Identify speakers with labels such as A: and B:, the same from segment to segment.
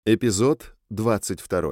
A: Эпизод 22.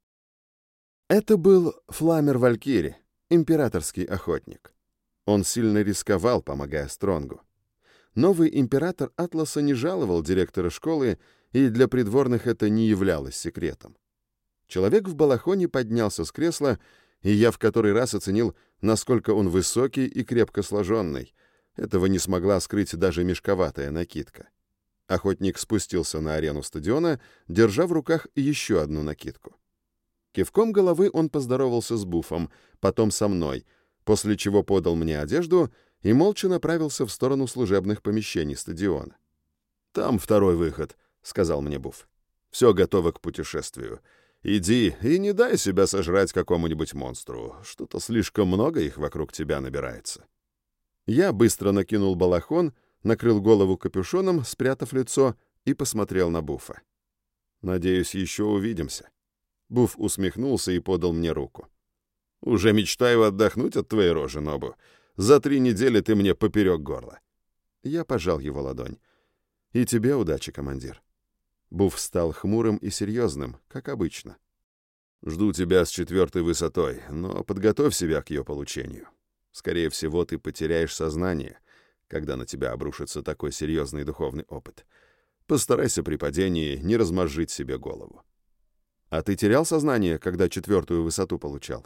A: Это был Фламер Валькири, императорский охотник. Он сильно рисковал, помогая Стронгу. Новый император Атласа не жаловал директора школы, и для придворных это не являлось секретом. Человек в балахоне поднялся с кресла, и я в который раз оценил, насколько он высокий и крепко сложенный. Этого не смогла скрыть даже мешковатая накидка. Охотник спустился на арену стадиона, держа в руках еще одну накидку. Кивком головы он поздоровался с Буфом, потом со мной, после чего подал мне одежду и молча направился в сторону служебных помещений стадиона. «Там второй выход», — сказал мне Буф. «Все готово к путешествию. Иди и не дай себя сожрать какому-нибудь монстру. Что-то слишком много их вокруг тебя набирается». Я быстро накинул балахон, накрыл голову капюшоном, спрятав лицо, и посмотрел на Буфа. «Надеюсь, еще увидимся». Буф усмехнулся и подал мне руку. «Уже мечтаю отдохнуть от твоей рожи, Нобу. За 3 недели ты мне поперек горла». Я пожал его ладонь. «И тебе удачи, командир». Буф стал хмурым и серьезным, как обычно. «Жду тебя с 4-й высотой, но подготовь себя к ее получению. Скорее всего, ты потеряешь сознание, когда на тебя обрушится такой серьезный духовный опыт. Постарайся при падении не размозжить себе голову». «А ты терял сознание, когда 4-ю высоту получал?»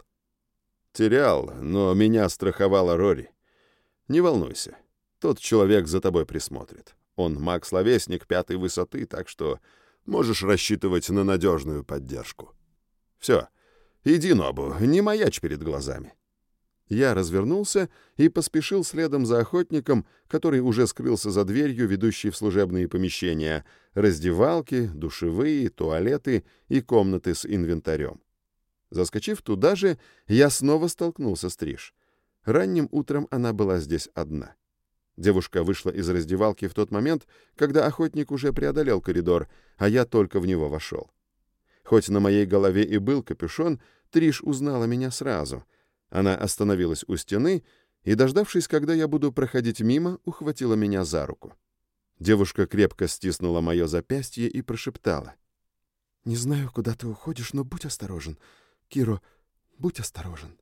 A: «Терял, но меня страховала Рори. Не волнуйся, тот человек за тобой присмотрит. Он маг-словесник 5-й высоты, так что можешь рассчитывать на надежную поддержку. Все, иди, Нобу, не маячь перед глазами». Я развернулся и поспешил следом за охотником, который уже скрылся за дверью, ведущей в служебные помещения, раздевалки, душевые, туалеты и комнаты с инвентарем. Заскочив туда же, я снова столкнулся с Триш. Ранним утром она была здесь одна. Девушка вышла из раздевалки в тот момент, когда охотник уже преодолел коридор, а я только в него вошел. Хоть на моей голове и был капюшон, Триш узнала меня сразу. Она остановилась у стены и, дождавшись, когда я буду проходить мимо, ухватила меня за руку. Девушка крепко стиснула мое запястье и прошептала. «Не знаю, куда ты уходишь, но будь осторожен. Киро, будь осторожен».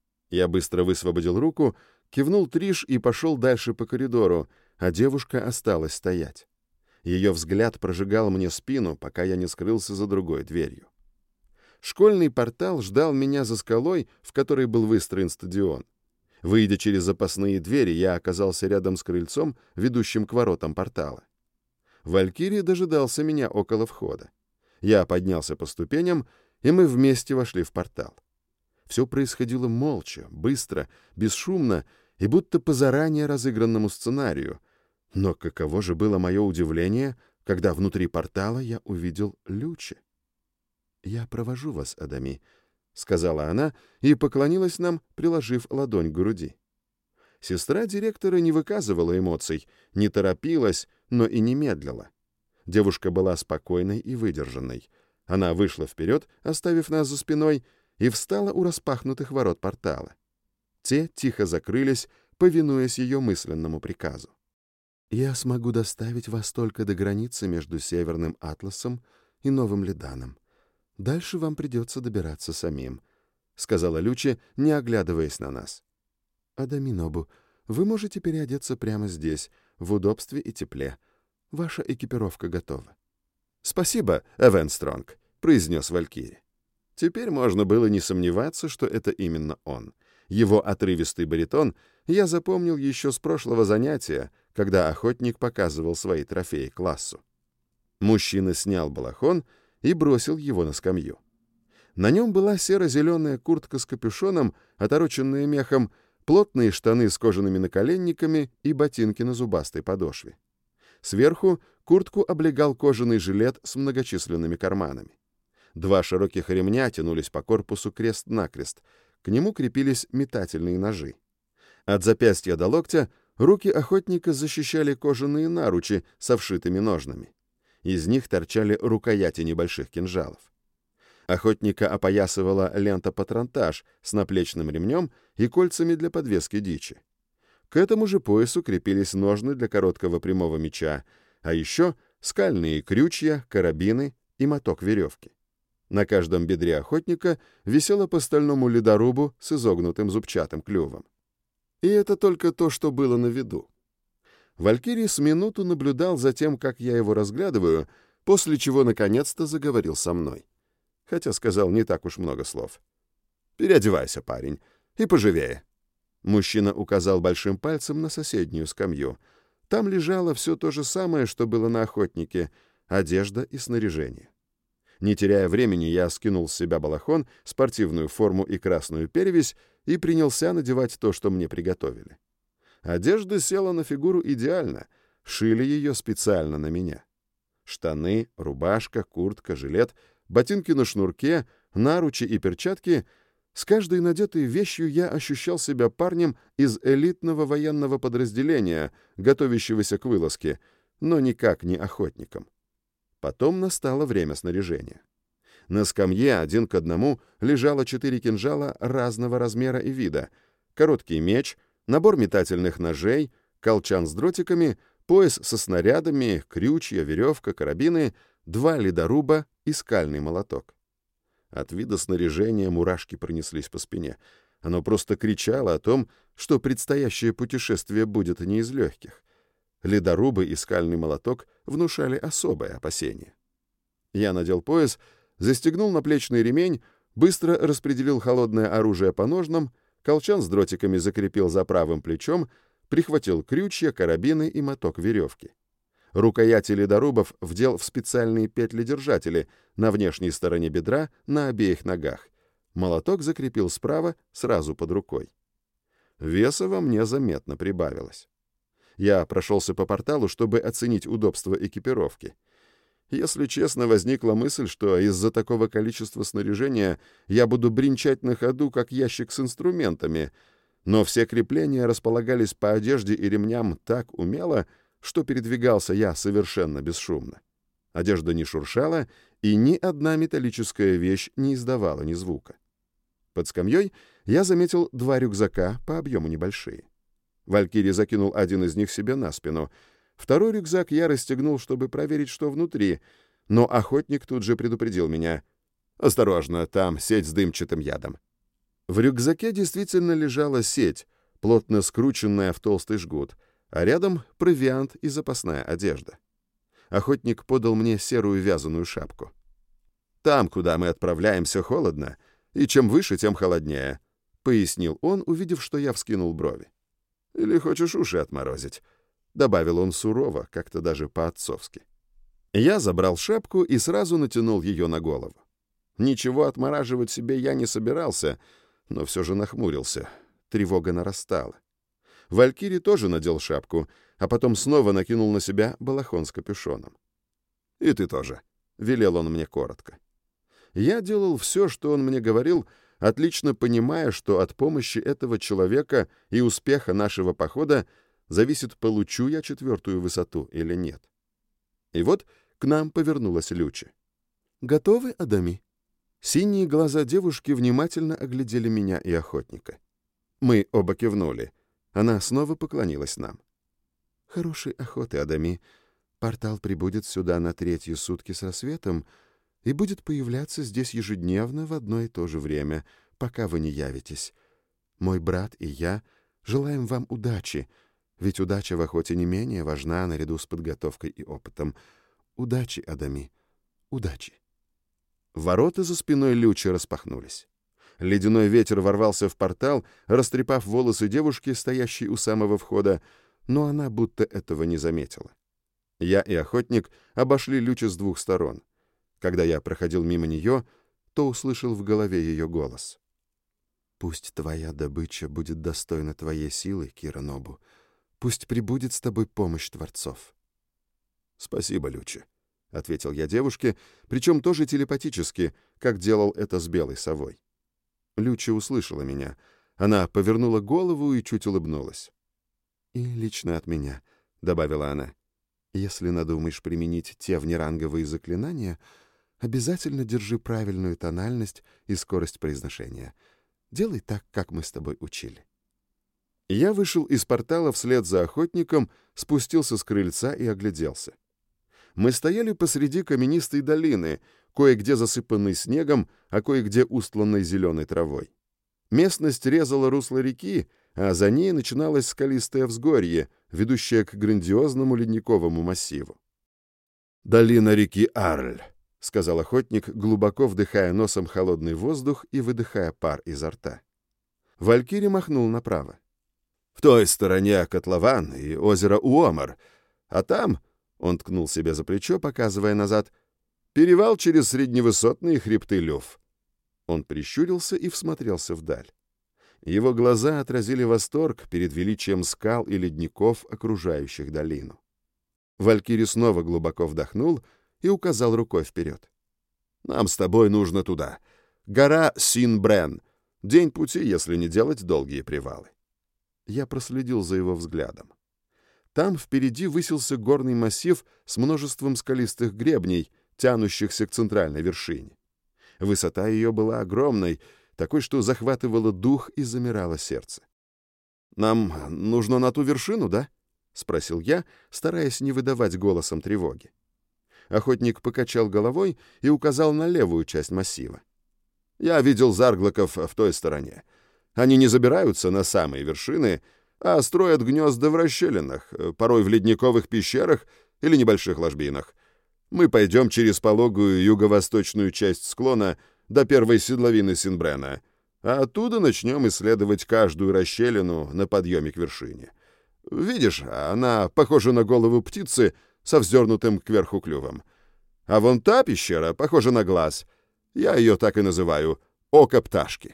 A: Я быстро высвободил руку, кивнул Триш и пошел дальше по коридору, а девушка осталась стоять. Ее взгляд прожигал мне спину, пока я не скрылся за другой дверью. Школьный портал ждал меня за скалой, в которой был выстроен стадион. Выйдя через запасные двери, я оказался рядом с крыльцом, ведущим к воротам портала. Валькирий дожидался меня около входа. Я поднялся по ступеням, и мы вместе вошли в портал. Все происходило молча, быстро, бесшумно и будто по заранее разыгранному сценарию. Но каково же было мое удивление, когда внутри портала я увидел Лючи. «Я провожу вас, Адами», — сказала она и поклонилась нам, приложив ладонь к груди. Сестра директора не выказывала эмоций, не торопилась, но и не медлила. Девушка была спокойной и выдержанной. Она вышла вперед, оставив нас за спиной, и встала у распахнутых ворот портала. Те тихо закрылись, повинуясь ее мысленному приказу. «Я смогу доставить вас только до границы между Северным Атласом и Новым Лиданом. Дальше вам придется добираться самим», — сказала Лючи, не оглядываясь на нас. «Адами Нобу, вы можете переодеться прямо здесь, в удобстве и тепле. Ваша экипировка готова». «Спасибо, Эвен Стронг», — произнес Валькири. Теперь можно было не сомневаться, что это именно он. Его отрывистый баритон я запомнил еще с прошлого занятия, когда охотник показывал свои трофеи классу. Мужчина снял балахон и бросил его на скамью. На нем была серо-зеленая куртка с капюшоном, отороченная мехом, плотные штаны с кожаными наколенниками и ботинки на зубастой подошве. Сверху куртку облегал кожаный жилет с многочисленными карманами. 2 широких ремня тянулись по корпусу крест-накрест, к нему крепились метательные ножи. От запястья до локтя руки охотника защищали кожаные наручи со вшитыми ножнами. Из них торчали рукояти небольших кинжалов. Охотника опоясывала лента-патронтаж с наплечным ремнем и кольцами для подвески дичи. К этому же поясу крепились ножны для короткого прямого меча, а еще скальные крючья, карабины и моток веревки. На каждом бедре охотника висело по стальному ледорубу с изогнутым зубчатым клювом. И это только то, что было на виду. Валькирий с минуту наблюдал за тем, как я его разглядываю, после чего наконец-то заговорил со мной. Хотя сказал не так уж много слов. «Переодевайся, парень, и поживее». Мужчина указал большим пальцем на соседнюю скамью. Там лежало все то же самое, что было на охотнике — одежда и снаряжение. Не теряя времени, я скинул с себя балахон, спортивную форму и красную перевязь и принялся надевать то, что мне приготовили. Одежда села на фигуру идеально, шили ее специально на меня. Штаны, рубашка, куртка, жилет, ботинки на шнурке, наручи и перчатки — с каждой надетой вещью я ощущал себя парнем из элитного военного подразделения, готовящегося к вылазке, но никак не охотником. Потом настало время снаряжения. На скамье 1 к 1 лежало 4 кинжала разного размера и вида, короткий меч, набор метательных ножей, колчан с дротиками, пояс со снарядами, крючья, веревка, карабины, 2 ледоруба и скальный молоток. От вида снаряжения мурашки пронеслись по спине. Оно просто кричало о том, что предстоящее путешествие будет не из легких. Ледорубы и скальный молоток внушали особое опасение. Я надел пояс, застегнул наплечный ремень, быстро распределил холодное оружие по ножнам, колчан с дротиками закрепил за правым плечом, прихватил крючья, карабины и моток веревки. Рукояти ледорубов вдел в специальные петли-держатели на внешней стороне бедра на обеих ногах. Молоток закрепил справа, сразу под рукой. Веса во мне заметно прибавилось. Я прошелся по порталу, чтобы оценить удобство экипировки. Если честно, возникла мысль, что из-за такого количества снаряжения я буду бренчать на ходу, как ящик с инструментами, но все крепления располагались по одежде и ремням так умело, что передвигался я совершенно бесшумно. Одежда не шуршала, и ни одна металлическая вещь не издавала ни звука. Под скамьей я заметил 2 рюкзака, по объему небольшие. Валькирий закинул один из них себе на спину. Второй рюкзак я расстегнул, чтобы проверить, что внутри, но охотник тут же предупредил меня. «Осторожно, там сеть с дымчатым ядом». В рюкзаке действительно лежала сеть, плотно скрученная в толстый жгут, а рядом провиант и запасная одежда. Охотник подал мне серую вязаную шапку. «Там, куда мы отправляемся, холодно, и чем выше, тем холоднее», — пояснил он, увидев, что я вскинул брови. «Или хочешь уши отморозить?» — добавил он сурово, как-то даже по-отцовски. Я забрал шапку и сразу натянул ее на голову. Ничего отмораживать себе я не собирался, но все же нахмурился. Тревога нарастала. Валькирий тоже надел шапку, а потом снова накинул на себя балахон с капюшоном. «И ты тоже», — велел он мне коротко. Я делал все, что он мне говорил, отлично понимая, что от помощи этого человека и успеха нашего похода зависит, получу я 4-ю высоту или нет. И вот к нам повернулась Люча. «Готовы, Адами?» Синие глаза девушки внимательно оглядели меня и охотника. Мы оба кивнули. Она снова поклонилась нам. «Хорошей охоты, Адами. Портал прибудет сюда на 3-ю сутки с рассветом и будет появляться здесь ежедневно в одно и то же время, пока вы не явитесь. Мой брат и я желаем вам удачи, ведь удача в охоте не менее важна наряду с подготовкой и опытом. Удачи, Адами, удачи». Ворота за спиной Лючи распахнулись. Ледяной ветер ворвался в портал, растрепав волосы девушки, стоящей у самого входа, но она будто этого не заметила. Я и охотник обошли Лючу с 2 сторон. Когда я проходил мимо нее, то услышал в голове ее голос. «Пусть твоя добыча будет достойна твоей силы, Кира Нобу. Пусть прибудет с тобой помощь творцов». «Спасибо, Люча», — ответил я девушке, причем тоже телепатически, как делал это с белой совой. Люча услышала меня. Она повернула голову и чуть улыбнулась. «И лично от меня», — добавила она, — «если надумаешь применить те внеранговые заклинания, обязательно держи правильную тональность и скорость произношения. Делай так, как мы с тобой учили». Я вышел из портала вслед за охотником, спустился с крыльца и огляделся. Мы стояли посреди каменистой долины, кое-где засыпанной снегом, а кое-где устланной зеленой травой. Местность резала русло реки, а за ней начиналось скалистое взгорье, ведущее к грандиозному ледниковому массиву. «Долина реки Арль», — сказал охотник, глубоко вдыхая носом холодный воздух и выдыхая пар изо рта. Валькирий махнул направо. «В той стороне котлован и озеро Уомар, а там...» — он ткнул себе за плечо, показывая назад — перевал через средневысотные хребты Люф. Он прищурился и всмотрелся вдаль. Его глаза отразили восторг перед величием скал и ледников, окружающих долину. Валькирий снова глубоко вдохнул и указал рукой вперед. «Нам с тобой нужно туда. Гора Син-Брен. День пути, если не делать долгие привалы». Я проследил за его взглядом. Там впереди высился горный массив с множеством скалистых гребней, тянущихся к центральной вершине. Высота ее была огромной, такой, что захватывало дух и замирало сердце. «Нам нужно на ту вершину, да?» — спросил я, стараясь не выдавать голосом тревоги. Охотник покачал головой и указал на левую часть массива. «Я видел зарглоков в той стороне. Они не забираются на самые вершины, а строят гнезда в расщелинах, порой в ледниковых пещерах или небольших ложбинах. Мы пойдем через пологую юго-восточную часть склона до первой седловины Синбрена, а оттуда начнем исследовать каждую расщелину на подъеме к вершине. Видишь, она похожа на голову птицы со вздернутым кверху клювом. А вон та пещера похожа на глаз. Я ее так и называю — око пташки».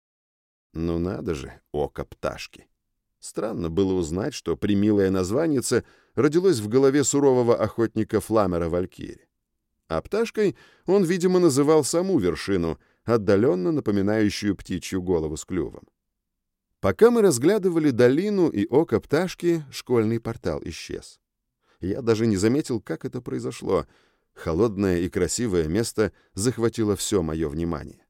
A: Ну надо же, око пташки. Странно было узнать, что примилая названица родилась в голове сурового охотника Фламера Валькири. А пташкой он, видимо, называл саму вершину, отдаленно напоминающую птичью голову с клювом. Пока мы разглядывали долину и око пташки, школьный портал исчез. Я даже не заметил, как это произошло. Холодное и красивое место захватило все мое внимание.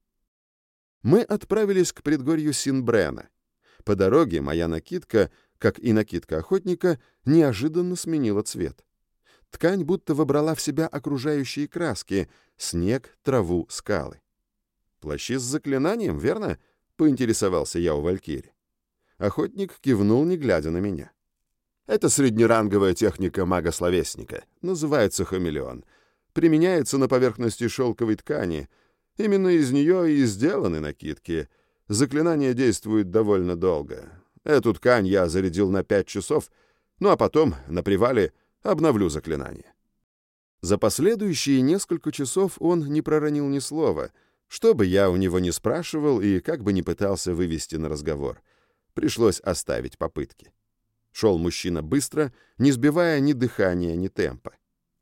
A: Мы отправились к предгорью Синбрена. По дороге моя накидка, как и накидка охотника, неожиданно сменила цвет. Ткань будто вобрала в себя окружающие краски — снег, траву, скалы. «Плащи с заклинанием, верно?» — поинтересовался я у Валькири. Охотник кивнул, не глядя на меня. «Это среднеранговая техника мага-словесника. Называется хамелеон. Применяется на поверхности шелковой ткани. Именно из нее и сделаны накидки. Заклинание действует довольно долго. Эту ткань я зарядил на 5 часов, ну а потом, на привале, обновлю заклинание». За последующие несколько часов он не проронил ни слова, что бы я у него ни спрашивал и как бы ни пытался вывести на разговор. Пришлось оставить попытки. Шел мужчина быстро, не сбивая ни дыхания, ни темпа.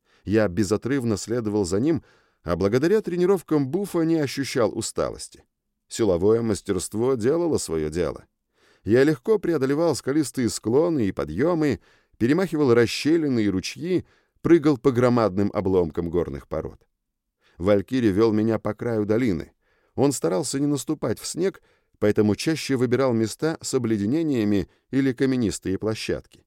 A: Я безотрывно следовал за ним, а благодаря тренировкам буфа не ощущал усталости. Силовое мастерство делало свое дело. Я легко преодолевал скалистые склоны и подъемы, перемахивал расщелины и ручьи, прыгал по громадным обломкам горных пород. Валькирий вел меня по краю долины. Он старался не наступать в снег, поэтому чаще выбирал места с обледенениями или каменистые площадки.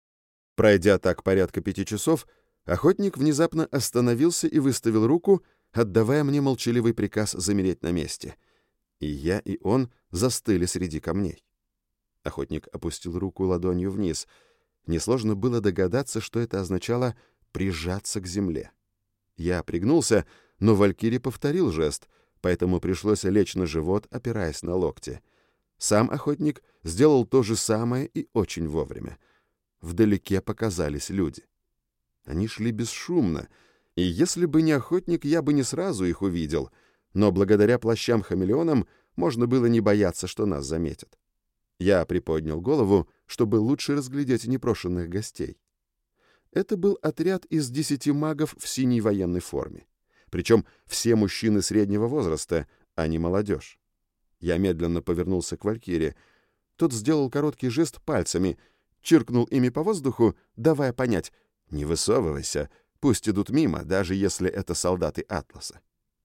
A: Пройдя так порядка 5 часов, охотник внезапно остановился и выставил руку, отдавая мне молчаливый приказ замереть на месте. И я, и он застыли среди камней. Охотник опустил руку ладонью вниз. Несложно было догадаться, что это означало прижаться к земле. Я пригнулся, но Валькирий повторил жест, поэтому пришлось лечь на живот, опираясь на локти. Сам охотник сделал то же самое и очень вовремя. Вдалеке показались люди. Они шли бесшумно, и если бы не охотник, я бы не сразу их увидел, но благодаря плащам-хамелеонам можно было не бояться, что нас заметят. Я приподнял голову, чтобы лучше разглядеть непрошенных гостей. Это был отряд из 10 магов в синей военной форме. Причем все мужчины среднего возраста, а не молодежь. Я медленно повернулся к Валькирии. Тот сделал короткий жест пальцами, чиркнул ими по воздуху, давая понять: «Не высовывайся, пусть идут мимо, даже если это солдаты Атласа».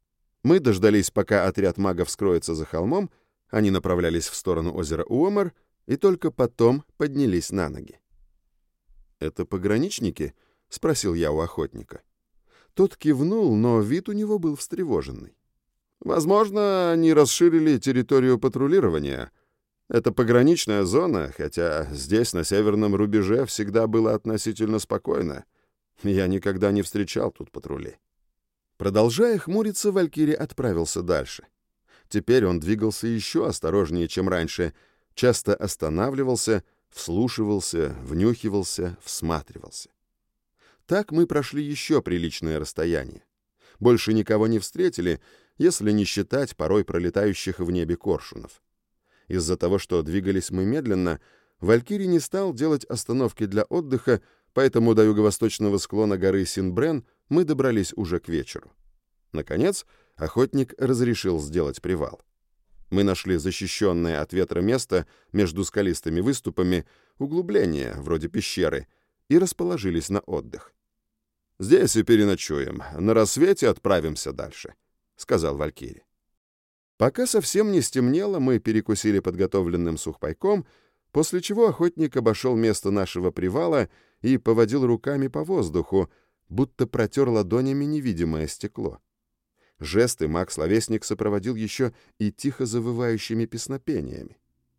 A: Мы дождались, пока отряд магов скроется за холмом, они направлялись в сторону озера Уомар, и только потом поднялись на ноги. «Это пограничники?» — спросил я у охотника. Тот кивнул, но вид у него был встревоженный. «Возможно, они расширили территорию патрулирования. Это пограничная зона, хотя здесь, на северном рубеже, всегда было относительно спокойно. Я никогда не встречал тут патрули». Продолжая хмуриться, Валькирий отправился дальше. Теперь он двигался еще осторожнее, чем раньше, часто останавливался, вслушивался, внюхивался, всматривался. Так мы прошли еще приличное расстояние. Больше никого не встретили, если не считать порой пролетающих в небе коршунов. Из-за того, что двигались мы медленно, Валькирий не стал делать остановки для отдыха, поэтому до юго-восточного склона горы Синбрен мы добрались уже к вечеру. Наконец, охотник разрешил сделать привал. Мы нашли защищенное от ветра место между скалистыми выступами, углубление, вроде пещеры, и расположились на отдых. «Здесь и переночуем. На рассвете отправимся дальше», — сказал Валькирий. Пока совсем не стемнело, мы перекусили подготовленным сухпайком, после чего охотник обошел место нашего привала и поводил руками по воздуху, будто протер ладонями невидимое стекло. Жесты маг-словесник сопроводил еще и тихо завывающими песнопениями.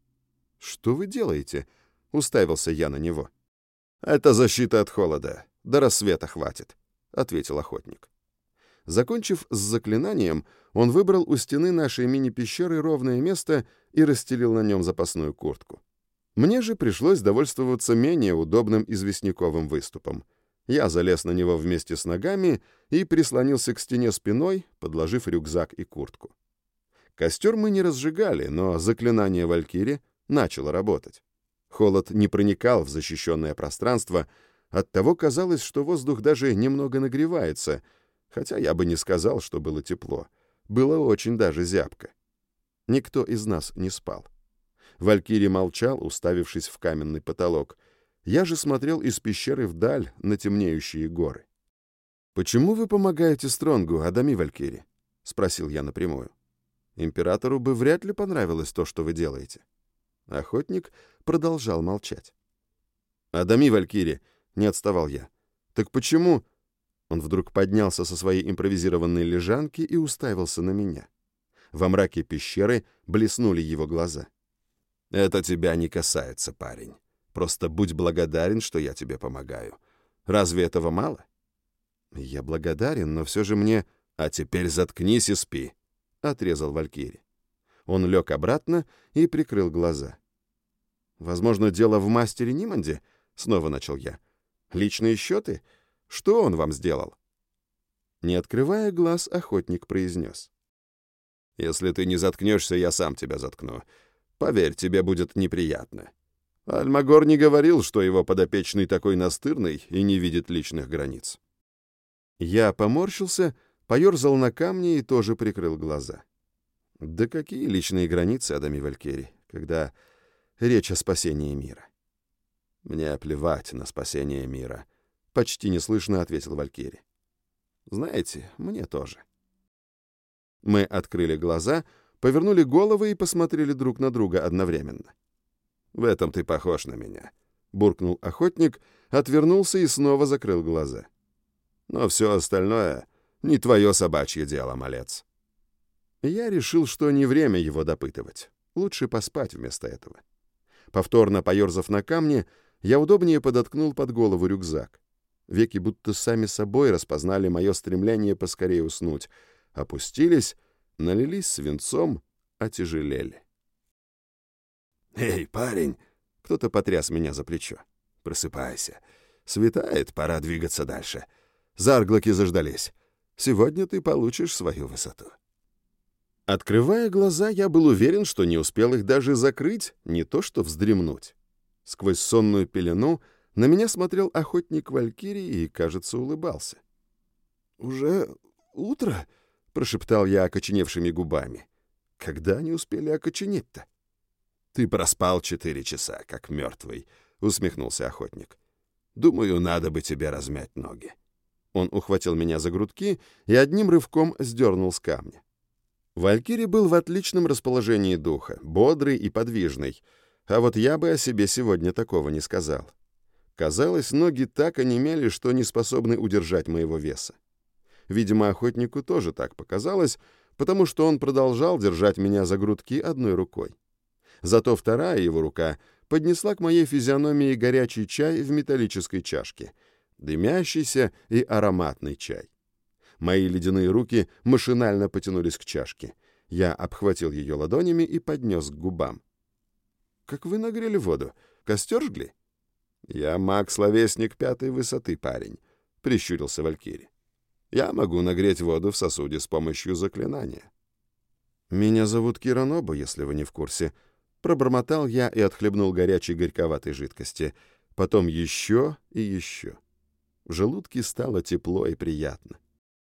A: «Что вы делаете?» — уставился я на него. «Это защита от холода. До рассвета хватит», — ответил охотник. Закончив с заклинанием, он выбрал у стены нашей мини-пещеры ровное место и расстелил на нем запасную куртку. Мне же пришлось довольствоваться менее удобным известняковым выступом. Я залез на него вместе с ногами и прислонился к стене спиной, подложив рюкзак и куртку. Костер мы не разжигали, но заклинание Валькирии начало работать. Холод не проникал в защищенное пространство, оттого казалось, что воздух даже немного нагревается, хотя я бы не сказал, что было тепло. Было очень даже зябко. Никто из нас не спал. Валькирий молчал, уставившись в каменный потолок. Я же смотрел из пещеры вдаль на темнеющие горы. «Почему вы помогаете Стронгу, Адами Валькирий?» — спросил я напрямую. «Императору бы вряд ли понравилось то, что вы делаете». Охотник продолжал молчать. «Адами Валькирий», — не отставал я. «Так почему...» Он вдруг поднялся со своей импровизированной лежанки и уставился на меня. Во мраке пещеры блеснули его глаза. «Это тебя не касается, парень. Просто будь благодарен, что я тебе помогаю. Разве этого мало?» «Я благодарен, но все же мне...» «А теперь заткнись и спи», — отрезал Валькирий. Он лег обратно и прикрыл глаза. «Возможно, дело в мастере Ниманде?» — снова начал я. «Личные счеты? Что он вам сделал?» Не открывая глаз, охотник произнес. «Если ты не заткнешься, я сам тебя заткну. Поверь, тебе будет неприятно. Альмагор не говорил, что его подопечный такой настырный и не видит личных границ». Я поморщился, поерзал на камне и тоже прикрыл глаза. Да какие личные границы, Адами Валькирий, когда речь о спасении мира? «Мне плевать на спасение мира», — почти неслышно ответил Валькирий. «Знаете, мне тоже». Мы открыли глаза, повернули головы и посмотрели друг на друга одновременно. «В этом ты похож на меня», — буркнул охотник, отвернулся и снова закрыл глаза. «Но все остальное не твое собачье дело, малец». Я решил, что не время его допытывать. Лучше поспать вместо этого. Повторно поерзав на камне, я удобнее подоткнул под голову рюкзак. Веки будто сами собой распознали мое стремление поскорее уснуть. Опустились, налились свинцом, отяжелели. «Эй, парень!» — кто-то потряс меня за плечо. «Просыпайся. Светает, пора двигаться дальше. Зарглоки заждались. Сегодня ты получишь свою высоту». Открывая глаза, я был уверен, что не успел их даже закрыть, не то что вздремнуть. Сквозь сонную пелену на меня смотрел охотник Валькирий и, кажется, улыбался. «Уже утро?» — прошептал я окоченевшими губами. «Когда они успели окоченеть-то?» «Ты проспал 4 часа, как мертвый», — усмехнулся охотник. «Думаю, надо бы тебе размять ноги». Он ухватил меня за грудки и одним рывком сдернул с камня. Валькирий был в отличном расположении духа, бодрый и подвижный, а вот я бы о себе сегодня такого не сказал. Казалось, ноги так онемели, что не способны удержать моего веса. Видимо, охотнику тоже так показалось, потому что он продолжал держать меня за грудки одной рукой. Зато вторая его рука поднесла к моей физиономии горячий чай в металлической чашке, дымящийся и ароматный чай. Мои ледяные руки машинально потянулись к чашке. Я обхватил ее ладонями и поднес к губам. «Как вы нагрели воду? Костер жгли?» «Я маг-словесник 5-й высоты, парень», — прищурился Валькирий. «Я могу нагреть воду в сосуде с помощью заклинания». «Меня зовут Кира Нобу, если вы не в курсе». Пробормотал я и отхлебнул горячей горьковатой жидкости. Потом еще и еще. В желудке стало тепло и приятно.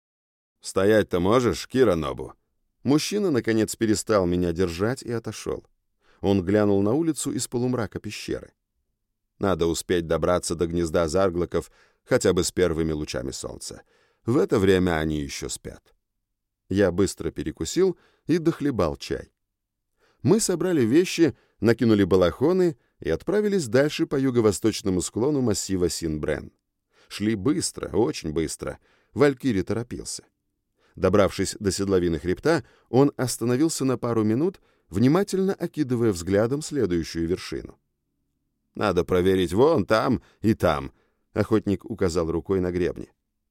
A: «Стоять-то можешь, Кира Нобу?» Мужчина, наконец, перестал меня держать и отошел. Он глянул на улицу из полумрака пещеры. «Надо успеть добраться до гнезда зарглоков хотя бы с первыми лучами солнца. В это время они еще спят». Я быстро перекусил и дохлебал чай. Мы собрали вещи, накинули балахоны и отправились дальше по юго-восточному склону массива Син-Брен. Шли быстро, очень быстро. Валькирий торопился. Добравшись до седловины хребта, он остановился на пару минут, внимательно окидывая взглядом следующую вершину. «Надо проверить вон там и там», — охотник указал рукой на гребни.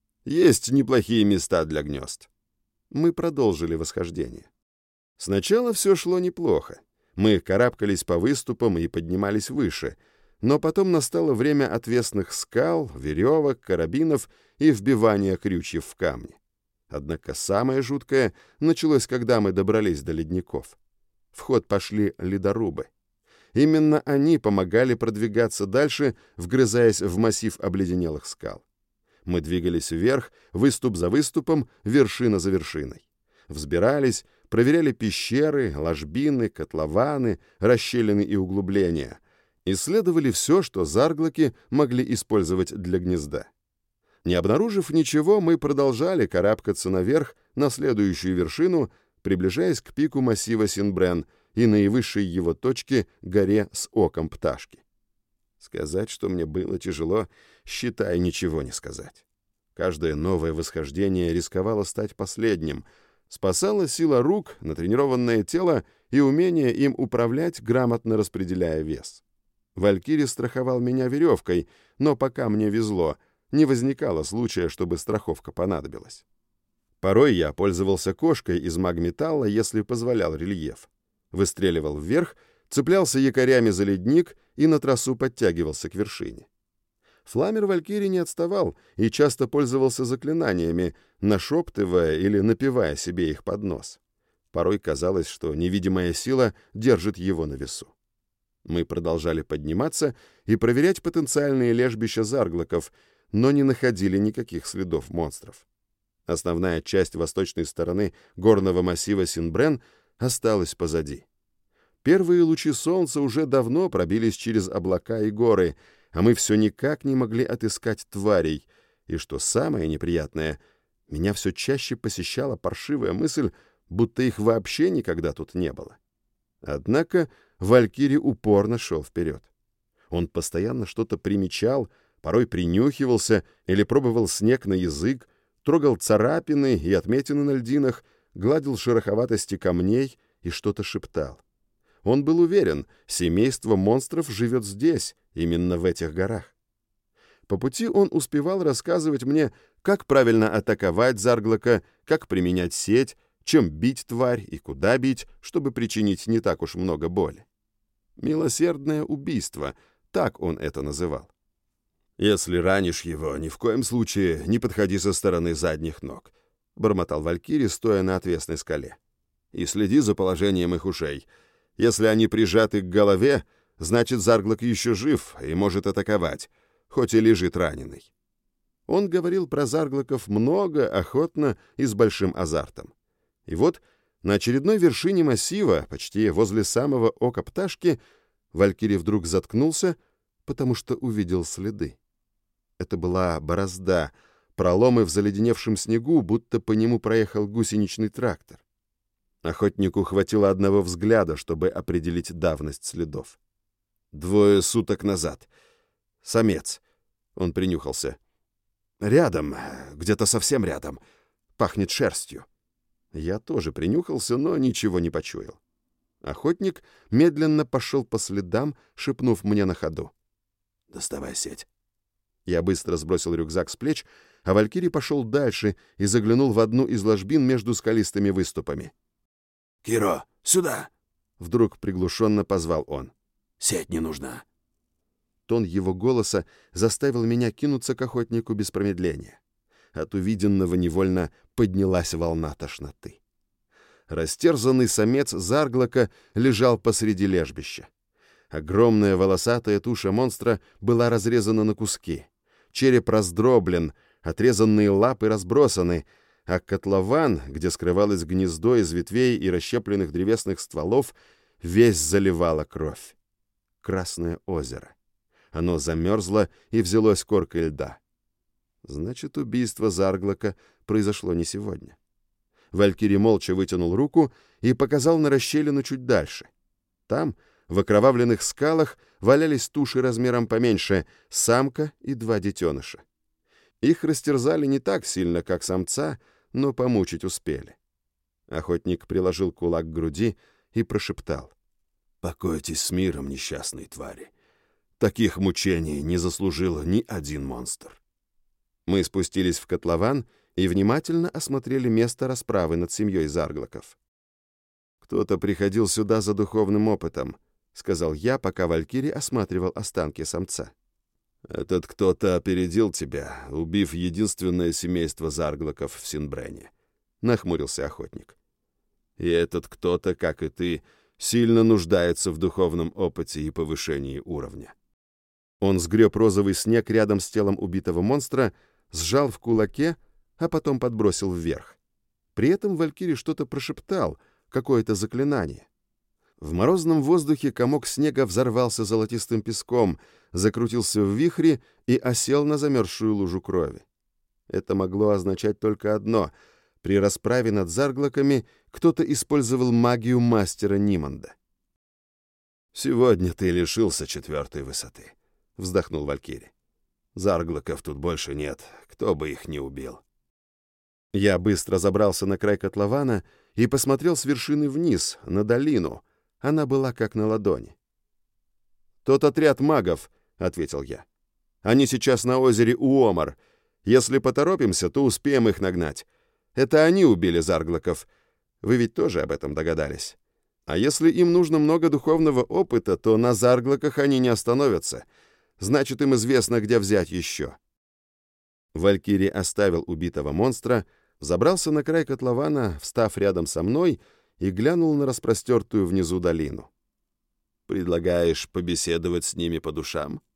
A: «Есть неплохие места для гнезд». Мы продолжили восхождение. Сначала все шло неплохо. Мы карабкались по выступам и поднимались выше, но потом настало время отвесных скал, веревок, карабинов и вбивания крючьев в камни. Однако самое жуткое началось, когда мы добрались до ледников. В ход пошли ледорубы. Именно они помогали продвигаться дальше, вгрызаясь в массив обледенелых скал. Мы двигались вверх, выступ за выступом, вершина за вершиной. Взбирались, проверяли пещеры, ложбины, котлованы, расщелины и углубления. Исследовали все, что зарглоки могли использовать для гнезда. Не обнаружив ничего, мы продолжали карабкаться наверх на следующую вершину, приближаясь к пику массива Син-Брен и наивысшей его точке — горе с оком пташки. Сказать, что мне было тяжело, считай, ничего не сказать. Каждое новое восхождение рисковало стать последним. Спасала сила рук, натренированное тело и умение им управлять, грамотно распределяя вес. Валькирий страховал меня веревкой, но пока мне везло, не возникало случая, чтобы страховка понадобилась. Порой я пользовался кошкой из магметалла, если позволял рельеф. Выстреливал вверх, цеплялся якорями за ледник и на тросу подтягивался к вершине. Фламер Валькирий не отставал и часто пользовался заклинаниями, нашептывая или напевая себе их под нос. Порой казалось, что невидимая сила держит его на весу. Мы продолжали подниматься и проверять потенциальные лежбища зарглоков, но не находили никаких следов монстров. Основная часть восточной стороны горного массива Син-Брен осталась позади. Первые лучи солнца уже давно пробились через облака и горы, а мы все никак не могли отыскать тварей. И что самое неприятное, меня все чаще посещала паршивая мысль, будто их вообще никогда тут не было. Однако Валькирий упорно шел вперед. Он постоянно что-то примечал, порой принюхивался или пробовал снег на язык, трогал царапины и отметины на льдинах, гладил шероховатости камней и что-то шептал. Он был уверен, семейство монстров живет здесь, именно в этих горах. По пути он успевал рассказывать мне, как правильно атаковать зарглока, как применять сеть, чем бить тварь и куда бить, чтобы причинить не так уж много боли. «Милосердное убийство», так он это называл. «Если ранишь его, ни в коем случае не подходи со стороны задних ног», — бормотал Валькирий, стоя на отвесной скале. «И следи за положением их ушей. Если они прижаты к голове, значит, зарглок еще жив и может атаковать, хоть и лежит раненый». Он говорил про зарглоков много, охотно и с большим азартом. И вот на очередной вершине массива, почти возле самого ока пташки, Валькирий вдруг заткнулся, потому что увидел следы. Это была борозда, проломы в заледеневшем снегу, будто по нему проехал гусеничный трактор. Охотнику хватило одного взгляда, чтобы определить давность следов. 2 суток назад. Самец. Он принюхался. Рядом, где-то совсем рядом. Пахнет шерстью. Я тоже принюхался, но ничего не почуял. Охотник медленно пошел по следам, шепнув мне на ходу: «Доставай сеть». Я быстро сбросил рюкзак с плеч, а Валькирий пошел дальше и заглянул в одну из ложбин между скалистыми выступами. «Киро, сюда!» — вдруг приглушенно позвал он. «Сеть не нужна». Тон его голоса заставил меня кинуться к охотнику без промедления. От увиденного невольно поднялась волна тошноты. Растерзанный самец зарглока лежал посреди лежбища. Огромная волосатая туша монстра была разрезана на куски. Череп раздроблен, отрезанные лапы разбросаны, а котлован, где скрывалось гнездо из ветвей и расщепленных древесных стволов, весь заливала кровь. Красное озеро. Оно замерзло и взялось коркой льда. Значит, убийство зарглока произошло не сегодня. Валькирий молча вытянул руку и показал на расщелину чуть дальше. Там, в окровавленных скалах, валялись туши размером поменьше, самка и 2 детеныша. Их растерзали не так сильно, как самца, но помучить успели. Охотник приложил кулак к груди и прошептал: «Покойтесь с миром, несчастные твари. Таких мучений не заслужил ни один монстр». Мы спустились в котлован и внимательно осмотрели место расправы над семьей зарглоков. «Кто-то приходил сюда за духовным опытом», — сказал я, пока Валькирий осматривал останки самца. «Этот кто-то опередил тебя, убив единственное семейство зарглоков в Синбрене», — нахмурился охотник. «И этот кто-то, как и ты, сильно нуждается в духовном опыте и повышении уровня». Он сгреб розовый снег рядом с телом убитого монстра, сжал в кулаке, а потом подбросил вверх. При этом Валькирий что-то прошептал, какое-то заклинание. В морозном воздухе комок снега взорвался золотистым песком, закрутился в вихре и осел на замерзшую лужу крови. Это могло означать только одно: при расправе над зарглоками кто-то использовал магию мастера Ниманда. «Сегодня ты лишился 4-й высоты», — вздохнул Валькирий. «Зарглоков тут больше нет, кто бы их ни убил». Я быстро забрался на край котлована и посмотрел с вершины вниз, на долину. Она была как на ладони. «Тот отряд магов», — ответил я. «Они сейчас на озере Уомар. Если поторопимся, то успеем их нагнать. Это они убили зарглоков. Вы ведь тоже об этом догадались. А если им нужно много духовного опыта, то на зарглоках они не остановятся. Значит, им известно, где взять еще». Валькирий оставил убитого монстра, забрался на край котлована, встав рядом со мной, и глянул на распростертую внизу долину. «Предлагаешь побеседовать с ними по душам?»